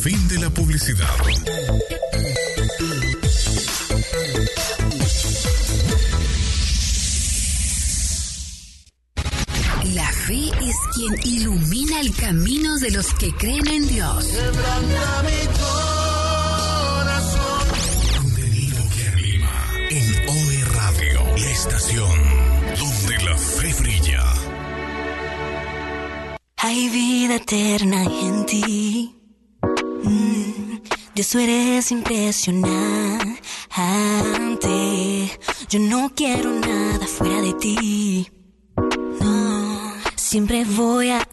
Fin de la publicidad. La fe es quien ilumina el camino de los que creen en Dios. Quebranta mi corazón. Contenido que anima en OE Radio, la estación donde la fe brilla. Hay vida eterna en ti. Dios, tú eres impresionante. Yo no quiero nada fuera de ti. No, siempre voy a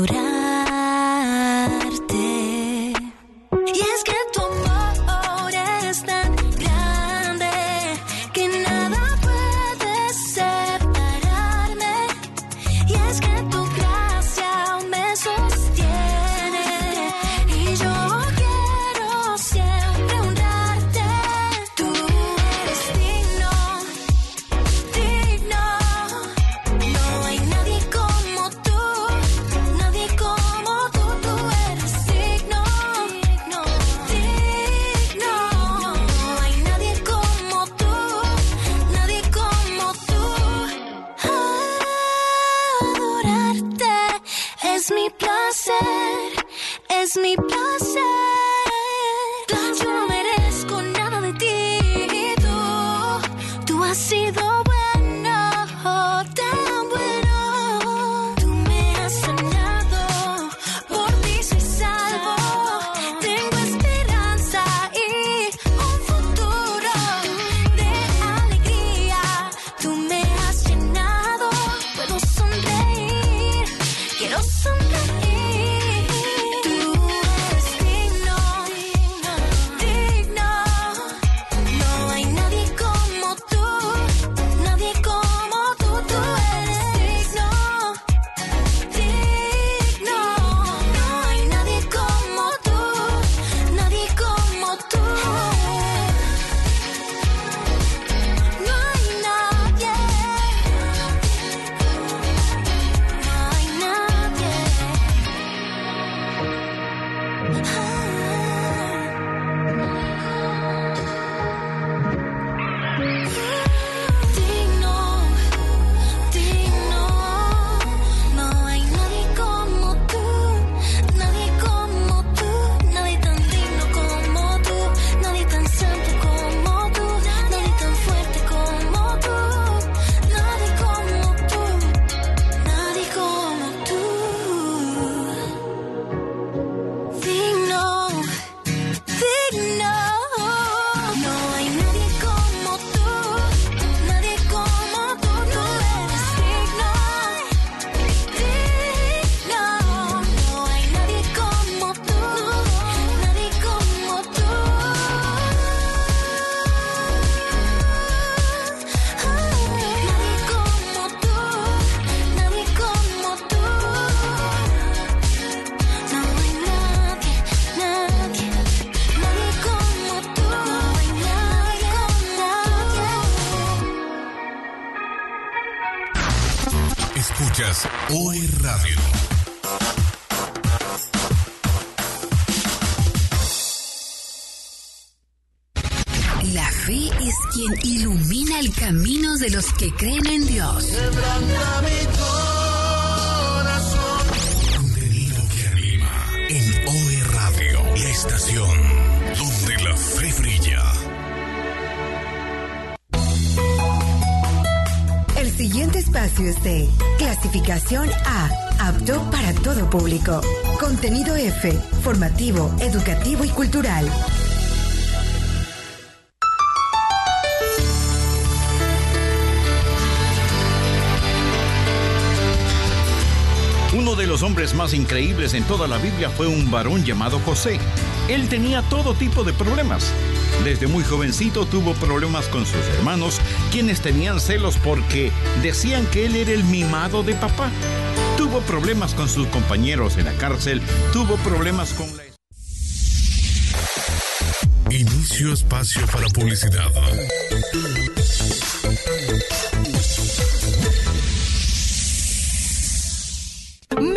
adorarte. Y es que tu amor es tan grande que nada puede separarme. Y es que tu gracia me sostiene. Y yo quiero siempre honrarte. Tú eres digno, digno. No hay nadie como tú, nadie como tú. Tú eres digno, digno, digno. No hay nadie como tú, nadie como tú. Adorarte es mi placer, es mi placer. Yo no merezco nada de ti. Tú has sido bueno, tan bueno. Tú me has sanado, por ti soy salvo. Tengo esperanza y un futuro de alegría. Tú me has llenado, puedo sonreír, quiero sonreír. Tú eres digno, digno. No hay nadie como tú, nadie como tú. Tú eres digno, digno. No hay nadie como tú, nadie como tú. No hay nadie, no hay nadie. Digno, digno. No hay nadie como tú, nadie como tú. Nadie tan digno como tú, nadie tan santo como tú, nadie tan fuerte como tú, nadie como tú, nadie como tú. Digno, digno. No hay nadie como tú, nadie como tú. Tú eres digno, digno. No hay nadie como tú, nadie como tú. Nadie como tú, nadie como tú. No hay nadie, nadie, nadie como tú. No hay nadie, nadie. Escuchas OE Radio. La fe es quien ilumina el camino de los que creen en Dios. Quebranta mi corazón. Contenido que anima en OE Radio, la estación donde la fe brilla. El siguiente espacio es de clasificación A, apto para todo público. Contenido F, formativo, educativo y cultural. Uno de los hombres más increíbles en toda la Biblia fue un varón llamado José. Él tenía todo tipo de problemas. Desde muy jovencito tuvo problemas con sus hermanos, quienes tenían celos porque decían que él era el mimado de papá. Tuvo problemas con sus compañeros en la cárcel, tuvo problemas con la... Inicio espacio para publicidad.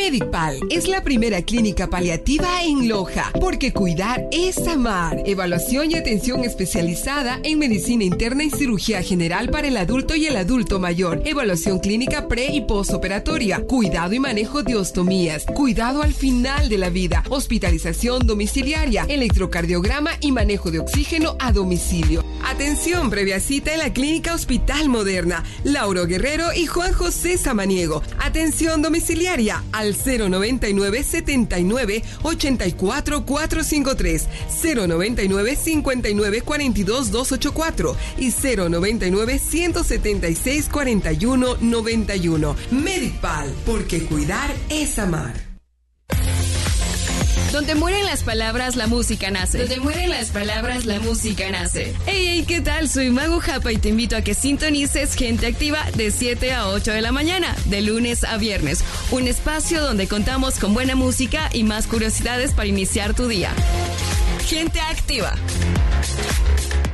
Medipal es la primera clínica paliativa en Loja, porque cuidar es amar. Evaluación y atención especializada en medicina interna y cirugía general para el adulto y el adulto mayor. Evaluación clínica pre y postoperatoria. Cuidado y manejo de ostomías. Cuidado al final de la vida. Hospitalización domiciliaria. Electrocardiograma y manejo de oxígeno a domicilio. Atención previa cita en la Clínica Hospital Moderna. Lauro Guerrero y Juan José Samaniego. Atención domiciliaria al 099 79 84 453, 099 59 42 284 y 099 176 41 91. Medipal, porque cuidar es amar. Donde mueren las palabras, la música nace. Donde mueren las palabras, la música nace. Hey, ¿qué tal? Soy Mago Japa y te invito a que sintonices Gente Activa de 7 a 8 de la mañana, de lunes a viernes. Un espacio donde contamos con buena música y más curiosidades para iniciar tu día. Gente Activa.